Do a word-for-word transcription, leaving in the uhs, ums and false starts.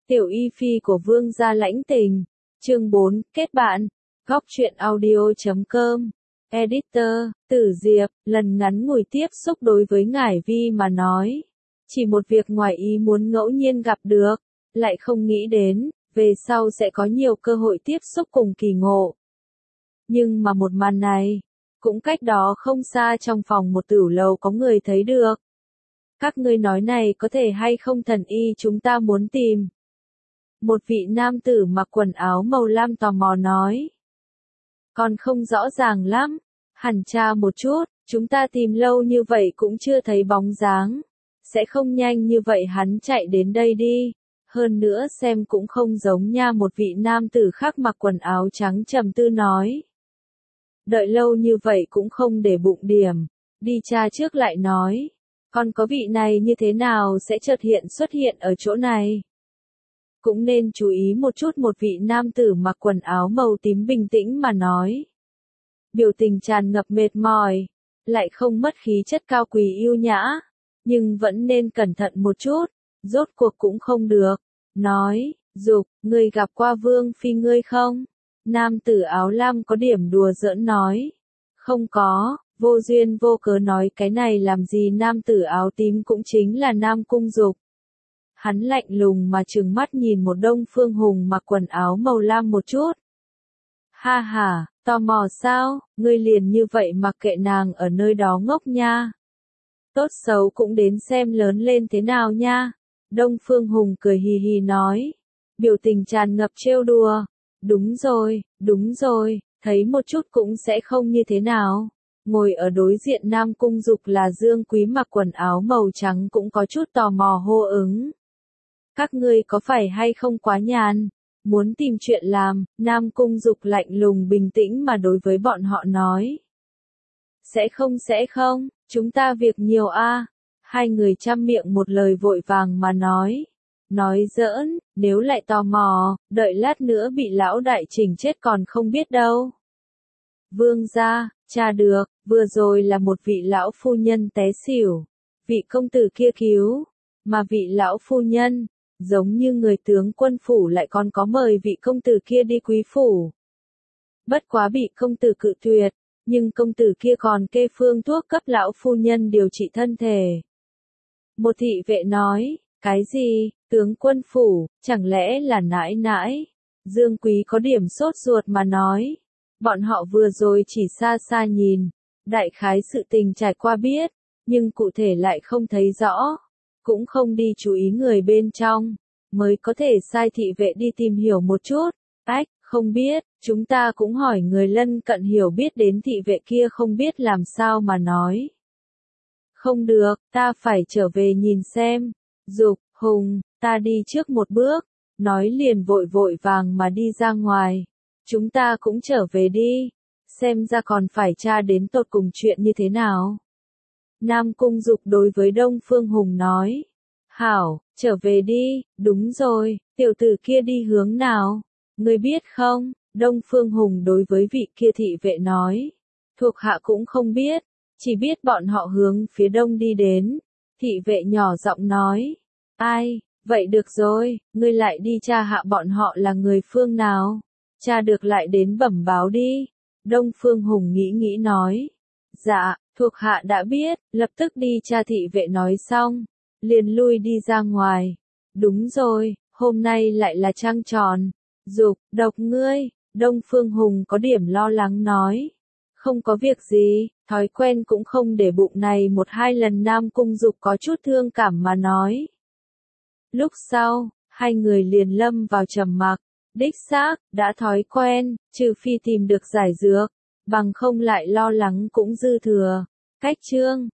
Tiểu y phi của vương gia lãnh tình. Chương bốn, kết bạn. Góc truyện audio chấm com. Editor, Tử Diệp, lần ngắn ngủi tiếp xúc đối với Ngải Vi mà nói. Chỉ một việc ngoài ý muốn ngẫu nhiên gặp được, lại không nghĩ đến, về sau sẽ có nhiều cơ hội tiếp xúc cùng kỳ ngộ. Nhưng mà một màn này, cũng cách đó không xa trong phòng một tửu lầu có người thấy được. Các ngươi nói này có thể hay không thần y chúng ta muốn tìm. Một vị nam tử mặc quần áo màu lam tò mò nói. Còn không rõ ràng lắm, hẳn tra một chút, chúng ta tìm lâu như vậy cũng chưa thấy bóng dáng. Sẽ không nhanh như vậy hắn chạy đến đây đi. Hơn nữa xem cũng không giống nha, một vị nam tử khác mặc quần áo trắng trầm tư nói. Đợi lâu như vậy cũng không để bụng điểm, đi tra trước lại nói. Còn có vị này như thế nào sẽ chợt hiện xuất hiện ở chỗ này? Cũng nên chú ý một chút, một vị nam tử mặc quần áo màu tím bình tĩnh mà nói. Biểu tình tràn ngập mệt mỏi, lại không mất khí chất cao quý yêu nhã, nhưng vẫn nên cẩn thận một chút, rốt cuộc cũng không được. Nói, Dục, ngươi gặp qua Vương Phi ngươi không? Nam tử áo lam có điểm đùa giỡn nói. Không có, vô duyên vô cớ nói cái này làm gì. Nam tử áo tím cũng chính là Nam Cung Dục. Hắn lạnh lùng mà trừng mắt nhìn một Đông Phương Hùng mặc quần áo màu lam một chút. Ha ha, tò mò sao, ngươi liền như vậy mặc kệ nàng ở nơi đó ngốc nha. Tốt xấu cũng đến xem lớn lên thế nào nha. Đông Phương Hùng cười hì hì nói. Biểu tình tràn ngập trêu đùa. Đúng rồi, đúng rồi, thấy một chút cũng sẽ không như thế nào. Ngồi ở đối diện Nam Cung Dục là Dương Quý mặc quần áo màu trắng cũng có chút tò mò hô ứng. Các ngươi có phải hay không quá nhàn? Muốn tìm chuyện làm, Nam Cung Dục lạnh lùng bình tĩnh mà đối với bọn họ nói. Sẽ không sẽ không, chúng ta việc nhiều a. Hai người chăm miệng một lời vội vàng mà nói. Nói giỡn, nếu lại tò mò, đợi lát nữa bị lão đại chỉnh chết còn không biết đâu. Vương gia, tra được, vừa rồi là một vị lão phu nhân té xỉu. Vị công tử kia cứu, mà vị lão phu nhân, giống như người tướng quân phủ lại còn có mời vị công tử kia đi quý phủ. Bất quá bị công tử cự tuyệt, nhưng công tử kia còn kê phương thuốc cấp lão phu nhân điều trị thân thể. Một thị vệ nói, cái gì, tướng quân phủ, chẳng lẽ là nãi nãi? Dương Quý có điểm sốt ruột mà nói. Bọn họ vừa rồi chỉ xa xa nhìn, đại khái sự tình trải qua biết, nhưng cụ thể lại không thấy rõ. Cũng không đi chú ý người bên trong, mới có thể sai thị vệ đi tìm hiểu một chút. Ách, không biết, chúng ta cũng hỏi người lân cận hiểu biết đến. Thị vệ kia không biết làm sao mà nói. Không được, ta phải trở về nhìn xem. Dục, Hùng, ta đi trước một bước, nói liền vội vội vàng mà đi ra ngoài. Chúng ta cũng trở về đi, xem ra còn phải tra đến tột cùng chuyện như thế nào. Nam Cung Dục đối với Đông Phương Hùng nói. Hảo, trở về đi, đúng rồi, tiểu tử kia đi hướng nào? Ngươi biết không? Đông Phương Hùng đối với vị kia thị vệ nói. Thuộc hạ cũng không biết, chỉ biết bọn họ hướng phía đông đi đến. Thị vệ nhỏ giọng nói. Ai, vậy được rồi, ngươi lại đi tra hạ bọn họ là người phương nào. Tra được lại đến bẩm báo đi. Đông Phương Hùng nghĩ nghĩ nói. Dạ, thuộc hạ đã biết, lập tức đi tra. Thị vệ nói xong, liền lui đi ra ngoài. Đúng rồi, hôm nay lại là trăng tròn. Dục, độc ngươi, Đông Phương Hùng có điểm lo lắng nói. Không có việc gì, thói quen cũng không để bụng này một hai lần. Nam Cung Dục có chút thương cảm mà nói. Lúc sau, hai người liền lâm vào trầm mặc. Đích xác, đã thói quen, trừ phi tìm được giải dược, bằng không lại lo lắng cũng dư thừa. Cách chương